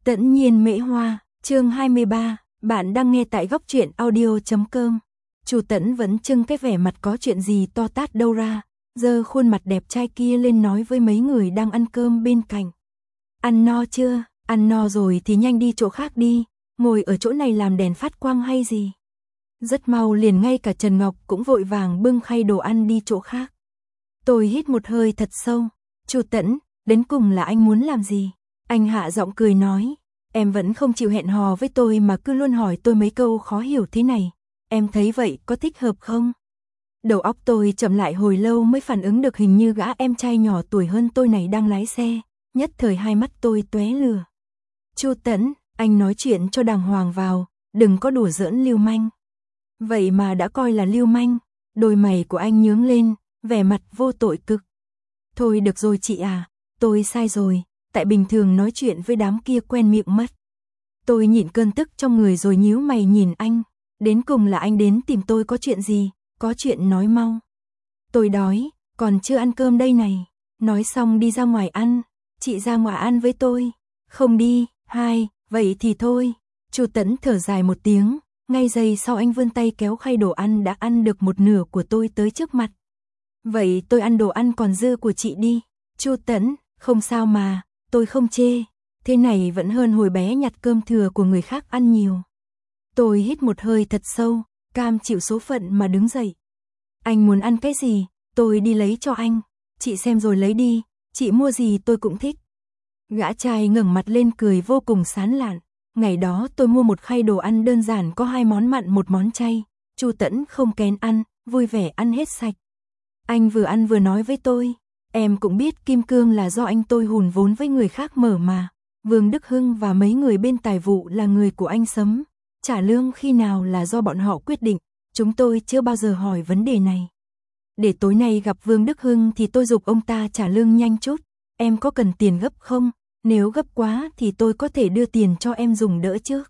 Tẫn nhiên mễ hoa, chương 23, bạn đang nghe tại góc truyện audio.com. Chu Tẫn vẫn trưng cái vẻ mặt có chuyện gì to tát đâu ra, giơ khuôn mặt đẹp trai kia lên nói với mấy người đang ăn cơm bên cạnh. Ăn no chưa? Ăn no rồi thì nhanh đi chỗ khác đi, ngồi ở chỗ này làm đèn phát quang hay gì? Rất mau liền ngay cả Trần Ngọc cũng vội vàng bưng khay đồ ăn đi chỗ khác. Tôi hít một hơi thật sâu. Chu Tẫn, đến cùng là anh muốn làm gì? Anh hạ giọng cười nói, em vẫn không chịu hẹn hò với tôi mà cứ luôn hỏi tôi mấy câu khó hiểu thế này. Em thấy vậy có thích hợp không? Đầu óc tôi chậm lại hồi lâu mới phản ứng được hình như gã em trai nhỏ tuổi hơn tôi này đang lái xe, nhất thời hai mắt tôi tóe lửa. Chu Tẫn, anh nói chuyện cho đàng hoàng vào, đừng có đùa giỡn lưu manh. Vậy mà đã coi là lưu manh, đôi mày của anh nhướng lên, vẻ mặt vô tội cực. Thôi được rồi chị à, tôi sai rồi, tại bình thường nói chuyện với đám kia quen miệng mất. Tôi nhịn cơn tức trong người rồi nhíu mày nhìn anh, đến cùng là anh đến tìm tôi có chuyện gì, có chuyện nói mau. Tôi đói, còn chưa ăn cơm đây này, nói xong đi ra ngoài ăn, chị ra ngoài ăn với tôi. Không đi, vậy thì thôi. Chu Tẫn thở dài một tiếng, ngay giây sau anh vươn tay kéo khay đồ ăn đã ăn được một nửa của tôi tới trước mặt. Vậy tôi ăn đồ ăn còn dư của chị đi. Chu Tẫn, không sao mà, tôi không chê, thế này vẫn hơn hồi bé nhặt cơm thừa của người khác ăn nhiều. Tôi hít một hơi thật sâu, cam chịu số phận mà đứng dậy. Anh muốn ăn cái gì, tôi đi lấy cho anh, chị xem rồi lấy đi, chị mua gì tôi cũng thích. Gã trai ngẩng mặt lên cười vô cùng sán lạn. Ngày đó tôi mua một khay đồ ăn đơn giản có 2 món mặn 1 món chay. Chu Tẫn không kén ăn, vui vẻ ăn hết sạch. Anh vừa ăn vừa nói với tôi, em cũng biết kim cương là do anh tôi hùn vốn với người khác mở mà. Vương Đức Hưng và mấy người bên tài vụ là người của anh Sấm. Trả lương khi nào là do bọn họ quyết định, chúng tôi chưa bao giờ hỏi vấn đề này. Để tối nay gặp Vương Đức Hưng thì tôi giục ông ta trả lương nhanh chút. Em có cần tiền gấp không? Nếu gấp quá thì tôi có thể đưa tiền cho em dùng đỡ trước.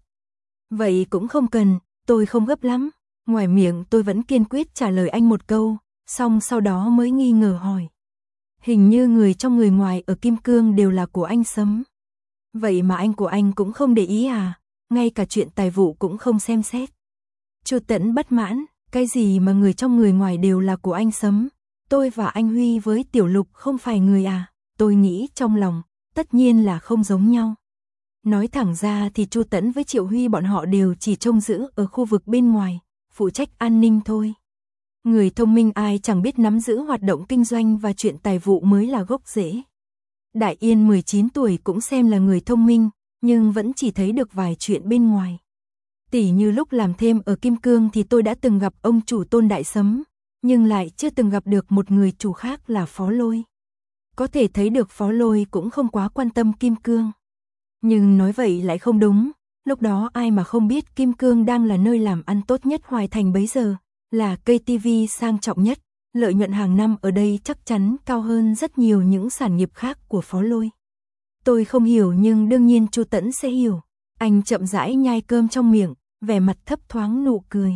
Vậy cũng không cần, tôi không gấp lắm. Ngoài miệng tôi vẫn kiên quyết trả lời anh một câu, xong sau đó mới nghi ngờ hỏi. Hình như người trong người ngoài ở Kim Cương đều là của anh Sấm. Vậy mà anh của anh cũng không để ý à? Ngay cả chuyện tài vụ cũng không xem xét. Chu Tẫn bất mãn, cái gì mà người trong người ngoài đều là của anh Sấm? Tôi và anh Huy với Tiểu Lục không phải người à? Tôi nghĩ trong lòng, tất nhiên là không giống nhau. Nói thẳng ra thì Chu Tẫn với Triệu Huy bọn họ đều chỉ trông giữ ở khu vực bên ngoài, phụ trách an ninh thôi. Người thông minh ai chẳng biết nắm giữ hoạt động kinh doanh và chuyện tài vụ mới là gốc rễ. Đại Yên 19 tuổi cũng xem là người thông minh, nhưng vẫn chỉ thấy được vài chuyện bên ngoài. Tỉ như lúc làm thêm ở Kim Cương thì tôi đã từng gặp ông chủ Tôn Đại Sấm, nhưng lại chưa từng gặp được một người chủ khác là Phó Lôi. Có thể thấy được Phó Lôi cũng không quá quan tâm Kim Cương. Nhưng nói vậy lại không đúng, lúc đó ai mà không biết Kim Cương đang là nơi làm ăn tốt nhất Hoài Thành bấy giờ, là cây TV sang trọng nhất, lợi nhuận hàng năm ở đây chắc chắn cao hơn rất nhiều những sản nghiệp khác của Phó Lôi. Tôi không hiểu nhưng đương nhiên Chu Tẫn sẽ hiểu. Anh chậm rãi nhai cơm trong miệng, vẻ mặt thấp thoáng nụ cười.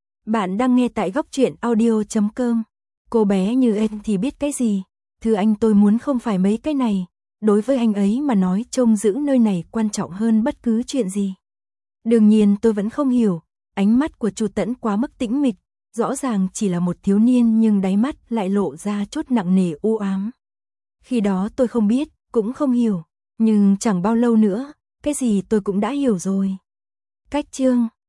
Bạn đang nghe tại góc truyện audio.com. Cô bé như em thì biết cái gì? Thứ anh tôi muốn không phải mấy cái này. Đối với anh ấy mà nói trông giữ nơi này quan trọng hơn bất cứ chuyện gì. Đương nhiên tôi vẫn không hiểu. Ánh mắt của Chu Tẫn quá mức tĩnh mịch. Rõ ràng chỉ là một thiếu niên nhưng đáy mắt lại lộ ra chút nặng nề u ám. Khi đó tôi không biết, cũng không hiểu. Nhưng chẳng bao lâu nữa, cái gì tôi cũng đã hiểu rồi. Cách chương